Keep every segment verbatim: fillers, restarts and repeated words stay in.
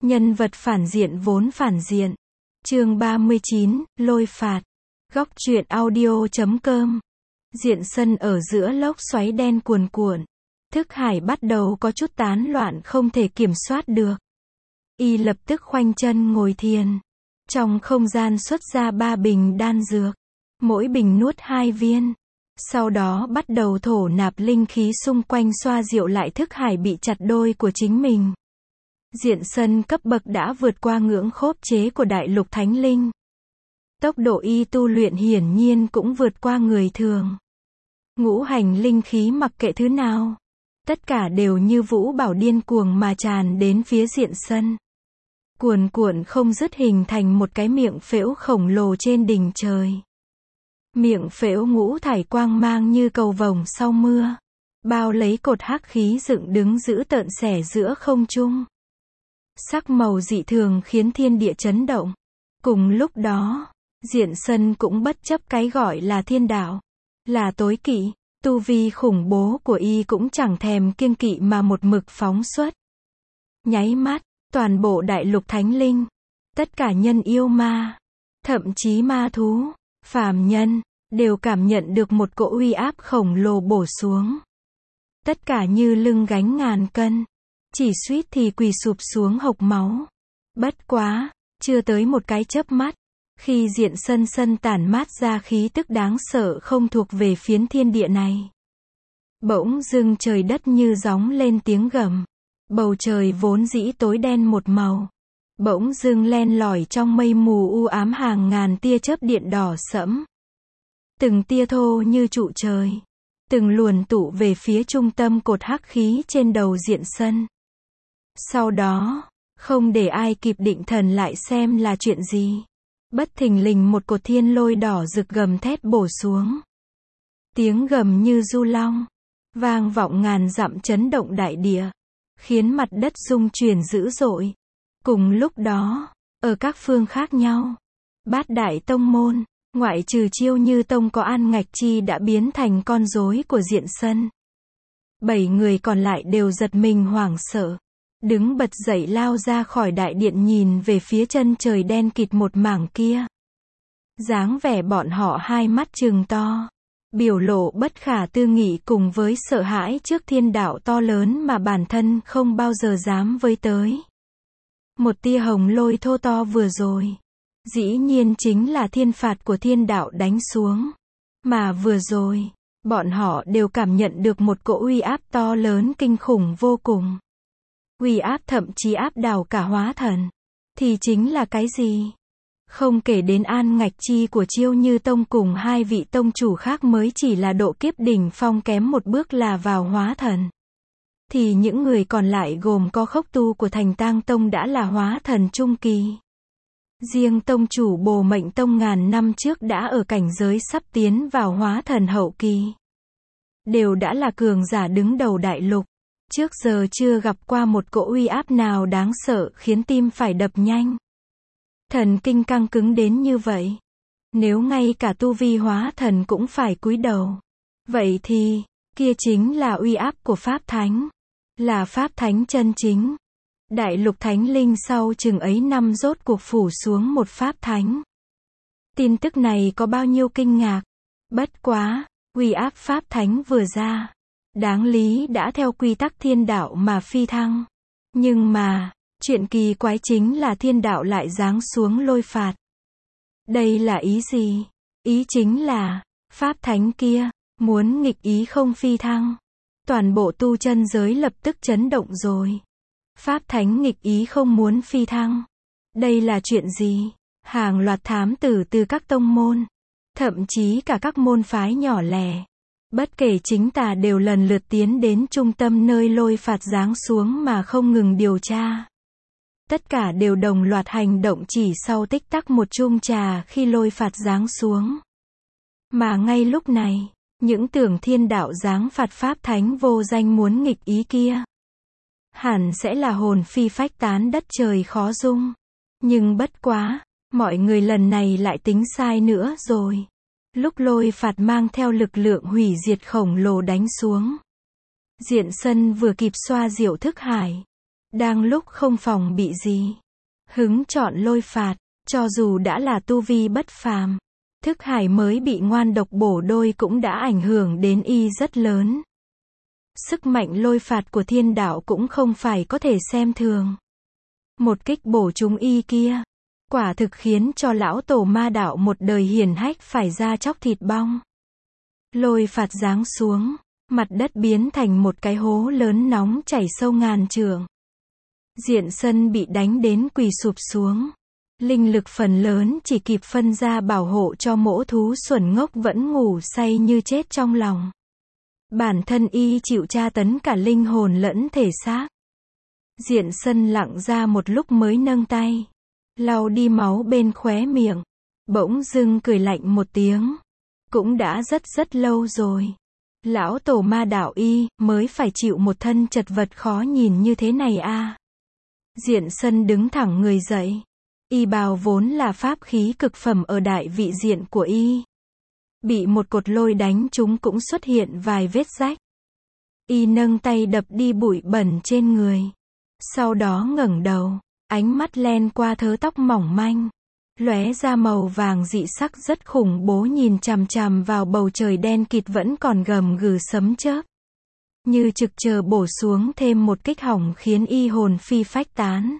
Nhân vật phản diện vốn phản diện. Chương ba mươi chín, lôi phạt. Góc truyện audio chấm com. Diện sân ở giữa lốc xoáy đen cuồn cuộn. Thức hải bắt đầu có chút tán loạn không thể kiểm soát được. Y lập tức khoanh chân ngồi thiền. Trong không gian xuất ra ba bình đan dược. Mỗi bình nuốt hai viên. Sau đó bắt đầu thổ nạp linh khí xung quanh xoa dịu lại thức hải bị chặt đôi của chính mình. Diện sân cấp bậc đã vượt qua ngưỡng khốp chế của đại lục thánh linh. Tốc độ y tu luyện hiển nhiên cũng vượt qua người thường. Ngũ hành linh khí mặc kệ thứ nào. Tất cả đều như vũ bảo điên cuồng mà tràn đến phía diện sân. Cuồn cuộn không dứt hình thành một cái miệng phễu khổng lồ trên đỉnh trời. Miệng phễu ngũ thải quang mang như cầu vồng sau mưa. Bao lấy cột hắc khí dựng đứng giữ tợn xẻ giữa không trung. Sắc màu dị thường khiến thiên địa chấn động. Cùng lúc đó, diện sân cũng bất chấp cái gọi là thiên đạo. Là tối kỵ, tu vi khủng bố của y cũng chẳng thèm kiêng kỵ mà một mực phóng xuất. Nháy mắt, toàn bộ đại lục thánh linh, tất cả nhân yêu ma, thậm chí ma thú, phàm nhân, đều cảm nhận được một cỗ uy áp khổng lồ bổ xuống. Tất cả như lưng gánh ngàn cân, chỉ suýt thì quỳ sụp xuống hộc máu. Bất quá, chưa tới một cái chớp mắt, khi diện sân sân tản mát ra khí tức đáng sợ không thuộc về phiến thiên địa này. Bỗng dưng trời đất như gióng lên tiếng gầm. Bầu trời vốn dĩ tối đen một màu. Bỗng dưng len lỏi trong mây mù u ám hàng ngàn tia chớp điện đỏ sẫm. Từng tia thô như trụ trời. Từng luồn tụ về phía trung tâm cột hắc khí trên đầu diện sân. Sau đó, không để ai kịp định thần lại xem là chuyện gì. Bất thình lình một cột thiên lôi đỏ rực gầm thét bổ xuống. Tiếng gầm như du long, vang vọng ngàn dặm chấn động đại địa, khiến mặt đất rung chuyển dữ dội. Cùng lúc đó, ở các phương khác nhau, bát đại tông môn, ngoại trừ Chiêu Như Tông có An Ngạch Chi đã biến thành con rối của diện sân. Bảy người còn lại đều giật mình hoảng sợ. Đứng bật dậy lao ra khỏi đại điện nhìn về phía chân trời đen kịt một mảng kia. Dáng vẻ bọn họ hai mắt trừng to. Biểu lộ bất khả tư nghị cùng với sợ hãi trước thiên đạo to lớn mà bản thân không bao giờ dám với tới. Một tia hồng lôi thô to vừa rồi. Dĩ nhiên chính là thiên phạt của thiên đạo đánh xuống. Mà vừa rồi, bọn họ đều cảm nhận được một cỗ uy áp to lớn kinh khủng vô cùng. Uy áp thậm chí áp đảo cả hóa thần. Thì chính là cái gì? Không kể đến An Ngạch Chi của Chiêu Như Tông cùng hai vị tông chủ khác mới chỉ là độ kiếp đỉnh phong kém một bước là vào hóa thần. Thì những người còn lại gồm có Khốc Tu của Thành Tang Tông đã là hóa thần trung kỳ. Riêng tông chủ Bồ Mệnh Tông ngàn năm trước đã ở cảnh giới sắp tiến vào hóa thần hậu kỳ. Đều đã là cường giả đứng đầu đại lục. Trước giờ chưa gặp qua một cỗ uy áp nào đáng sợ khiến tim phải đập nhanh. Thần kinh căng cứng đến như vậy. Nếu ngay cả tu vi hóa thần cũng phải cúi đầu. Vậy thì, kia chính là uy áp của Pháp Thánh. Là Pháp Thánh chân chính. Đại lục Thánh Linh sau chừng ấy năm rốt cuộc phủ xuống một Pháp Thánh. Tin tức này có bao nhiêu kinh ngạc. Bất quá, uy áp Pháp Thánh vừa ra. Đáng lý đã theo quy tắc thiên đạo mà phi thăng. Nhưng mà, chuyện kỳ quái chính là thiên đạo lại giáng xuống lôi phạt. Đây là ý gì? Ý chính là, Pháp Thánh kia, muốn nghịch ý không phi thăng. Toàn bộ tu chân giới lập tức chấn động rồi. Pháp Thánh nghịch ý không muốn phi thăng. Đây là chuyện gì? Hàng loạt thám tử từ các tông môn, thậm chí cả các môn phái nhỏ lẻ. Bất kể chính tà đều lần lượt tiến đến trung tâm nơi lôi phạt giáng xuống mà không ngừng điều tra. Tất cả đều đồng loạt hành động chỉ sau tích tắc một chung trà khi lôi phạt giáng xuống. Mà ngay lúc này, những tưởng thiên đạo giáng phạt Pháp Thánh vô danh muốn nghịch ý kia. Hẳn sẽ là hồn phi phách tán đất trời khó dung. Nhưng bất quá, mọi người lần này lại tính sai nữa rồi. Lúc lôi phạt mang theo lực lượng hủy diệt khổng lồ đánh xuống. Diện sân vừa kịp xoa dịu thức hải. Đang lúc không phòng bị gì, hứng chọn lôi phạt, cho dù đã là tu vi bất phàm, thức hải mới bị ngoan độc bổ đôi cũng đã ảnh hưởng đến y rất lớn. Sức mạnh lôi phạt của thiên đạo cũng không phải có thể xem thường. Một kích bổ trúng y kia, quả thực khiến cho lão tổ ma đạo một đời hiển hách phải ra chóc thịt bong. Lôi phạt giáng xuống, mặt đất biến thành một cái hố lớn nóng chảy sâu ngàn trượng. Diện sân bị đánh đến quỳ sụp xuống. Linh lực phần lớn chỉ kịp phân ra bảo hộ cho mỗ thú xuẩn ngốc vẫn ngủ say như chết trong lòng. Bản thân y chịu tra tấn cả linh hồn lẫn thể xác. Diện sân lặng ra một lúc mới nâng tay, lau đi máu bên khóe miệng, bỗng dưng cười lạnh một tiếng. Cũng đã rất rất lâu rồi. Lão tổ ma đạo y mới phải chịu một thân chật vật khó nhìn như thế này a. À. Diện sân đứng thẳng người dậy. Y bào vốn là pháp khí cực phẩm ở đại vị diện của y. Bị một cột lôi đánh trúng cũng xuất hiện vài vết rách. Y nâng tay đập đi bụi bẩn trên người. Sau đó ngẩng đầu, ánh mắt len qua thớ tóc mỏng manh, lóe ra màu vàng dị sắc rất khủng bố nhìn chằm chằm vào bầu trời đen kịt vẫn còn gầm gừ sấm chớp. Như trực chờ bổ xuống thêm một kích hỏng khiến y hồn phi phách tán.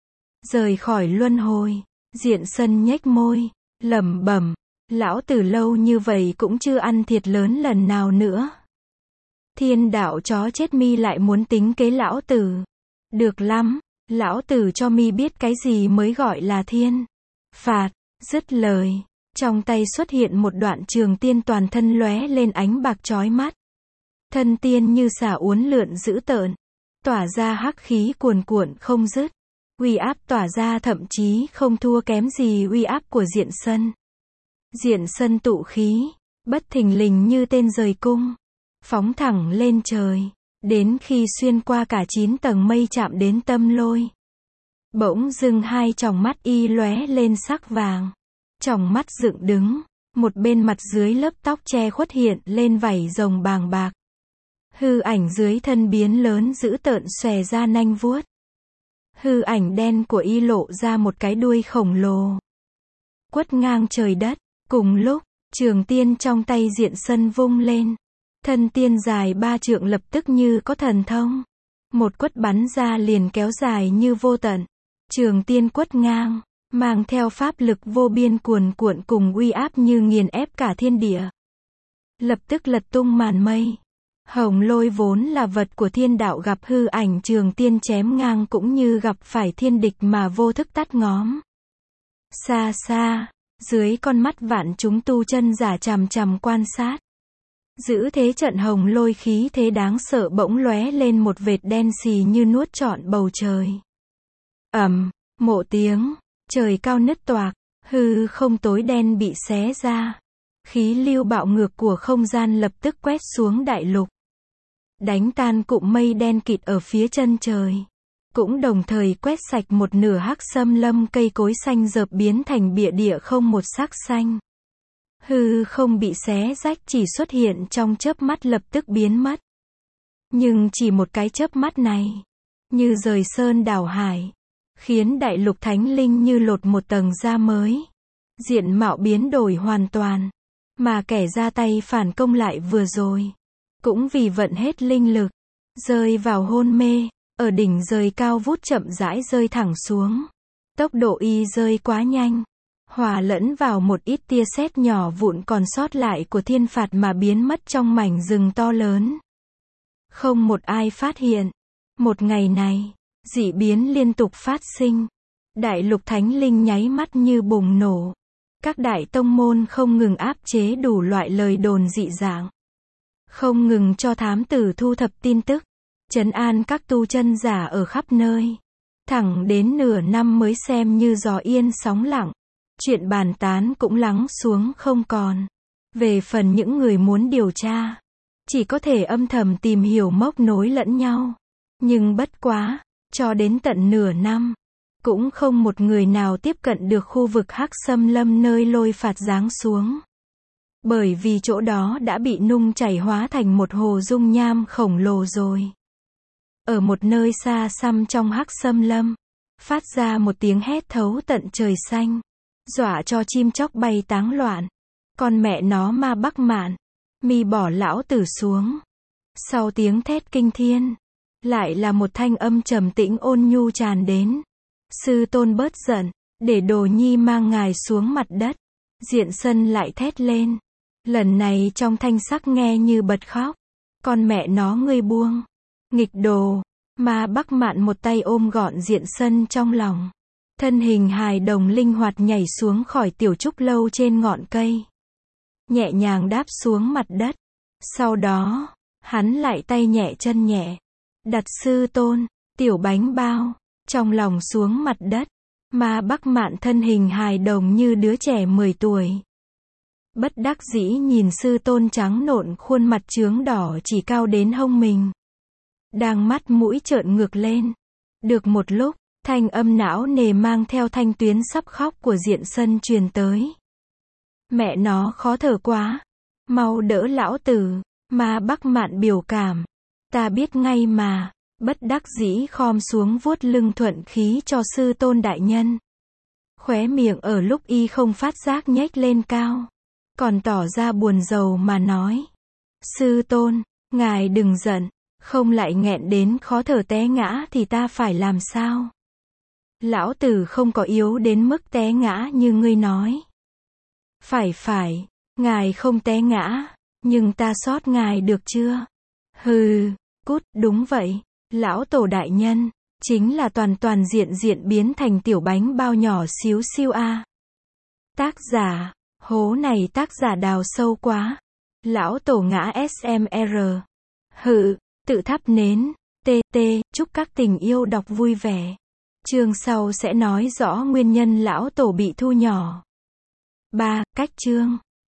Rời khỏi luân hồi, diện sân nhếch môi, lẩm bẩm, lão tử lâu như vậy cũng chưa ăn thiệt lớn lần nào nữa. Thiên đạo chó chết mi lại muốn tính kế lão tử. Được lắm, lão tử cho mi biết cái gì mới gọi là thiên phạt. Dứt lời, trong tay xuất hiện một đoạn trường tiên toàn thân lóe lên ánh bạc chói mắt. Thân tiên như xả uốn lượn dữ tợn, tỏa ra hắc khí cuồn cuộn không dứt. Uy áp tỏa ra thậm chí không thua kém gì uy áp của diện sân. Diện sân tụ khí, bất thình lình như tên rời cung, phóng thẳng lên trời, đến khi xuyên qua cả chín tầng mây chạm đến tâm lôi. Bỗng dưng hai tròng mắt y lóe lên sắc vàng, tròng mắt dựng đứng, một bên mặt dưới lớp tóc che khuất hiện lên vảy rồng bàng bạc. Hư ảnh dưới thân biến lớn dữ tợn xòe ra nanh vuốt. Hư ảnh đen của y lộ ra một cái đuôi khổng lồ, quất ngang trời đất. Cùng lúc, trường tiên trong tay diện sân vung lên. Thân tiên dài ba trượng lập tức như có thần thông. Một quất bắn ra liền kéo dài như vô tận. Trường tiên quất ngang, mang theo pháp lực vô biên cuồn cuộn cùng uy áp như nghiền ép cả thiên địa. Lập tức lật tung màn mây. Hồng lôi vốn là vật của thiên đạo gặp hư ảnh trường tiên chém ngang cũng như gặp phải thiên địch mà vô thức tắt ngóm. Xa xa, dưới con mắt vạn chúng tu chân giả chằm chằm quan sát. Giữ thế trận hồng lôi khí thế đáng sợ bỗng lóe lên một vệt đen xì như nuốt trọn bầu trời. Ầm, mộ tiếng, trời cao nứt toạc, hư không tối đen bị xé ra. Khí lưu bạo ngược của không gian lập tức quét xuống đại lục. Đánh tan cụm mây đen kịt ở phía chân trời. Cũng đồng thời quét sạch một nửa hắc xâm lâm cây cối xanh rợp biến thành bịa địa không một sắc xanh. Hư không bị xé rách chỉ xuất hiện trong chớp mắt lập tức biến mất. Nhưng chỉ một cái chớp mắt này, như rời sơn đảo hải, khiến đại lục thánh linh như lột một tầng da mới. Diện mạo biến đổi hoàn toàn. Mà kẻ ra tay phản công lại vừa rồi, cũng vì vận hết linh lực, rơi vào hôn mê, ở đỉnh rơi cao vút chậm rãi rơi thẳng xuống. Tốc độ y rơi quá nhanh, hòa lẫn vào một ít tia sét nhỏ vụn còn sót lại của thiên phạt mà biến mất trong mảnh rừng to lớn. Không một ai phát hiện. Một ngày này, dị biến liên tục phát sinh. Đại lục thánh linh nháy mắt như bùng nổ. Các đại tông môn không ngừng áp chế đủ loại lời đồn dị dạng. Không ngừng cho thám tử thu thập tin tức. Trấn an các tu chân giả ở khắp nơi. Thẳng đến nửa năm mới xem như gió yên sóng lặng. Chuyện bàn tán cũng lắng xuống không còn. Về phần những người muốn điều tra, chỉ có thể âm thầm tìm hiểu móc nối lẫn nhau. Nhưng bất quá, cho đến tận nửa năm, cũng không một người nào tiếp cận được khu vực hắc xâm lâm nơi lôi phạt giáng xuống. Bởi vì chỗ đó đã bị nung chảy hóa thành một hồ dung nham khổng lồ rồi. ở một nơi xa xăm trong hắc xâm lâm, phát ra một tiếng hét thấu tận trời xanh, dọa cho chim chóc bay táng loạn. Con mẹ nó Ma Bắc Mạn, mi bỏ lão tử xuống. Sau tiếng thét kinh thiên, lại là một thanh âm trầm tĩnh ôn nhu tràn đến. Sư tôn bớt giận, để Đồ Nhi mang ngài xuống mặt đất. Diện Sân lại thét lên. Lần này trong thanh sắc nghe như bật khóc. Con mẹ nó ngươi buông. Nghịch đồ. Ma Bắc Mạn một tay ôm gọn Diện Sân trong lòng. Thân hình hài đồng linh hoạt nhảy xuống khỏi tiểu trúc lâu trên ngọn cây. Nhẹ nhàng đáp xuống mặt đất. Sau đó, hắn lại tay nhẹ chân nhẹ. Đặt sư tôn, tiểu bánh bao, trong lòng xuống mặt đất. Ma Bắc Mạn thân hình hài đồng như đứa trẻ mười tuổi. Bất đắc dĩ nhìn sư tôn trắng nộn khuôn mặt chướng đỏ chỉ cao đến hông mình. Đang mắt mũi trợn ngược lên. Được một lúc, thanh âm não nề mang theo thanh tuyến sắp khóc của Diện Sân truyền tới. Mẹ nó khó thở quá. Mau đỡ lão tử. Ma Bắc Mạn biểu cảm. Ta biết ngay mà. Bất đắc dĩ khom xuống vuốt lưng thuận khí cho sư tôn đại nhân. Khóe miệng ở lúc y không phát giác nhếch lên cao. Còn tỏ ra buồn rầu mà nói. Sư tôn, ngài đừng giận. Không lại nghẹn đến khó thở té ngã thì ta phải làm sao? Lão tử không có yếu đến mức té ngã như ngươi nói. Phải phải, ngài không té ngã, nhưng ta sót ngài được chưa? Hừ, cút, đúng vậy. Lão tổ đại nhân, chính là toàn toàn diện diện biến thành tiểu bánh bao nhỏ xíu xiu a. Tác giả, hố này tác giả đào sâu quá. Lão tổ ngã ét em rờ. Hự, tự thắp nến, tê tê, chúc các tình yêu đọc vui vẻ. Chương sau sẽ nói rõ nguyên nhân lão tổ bị thu nhỏ. ba. Cách chương.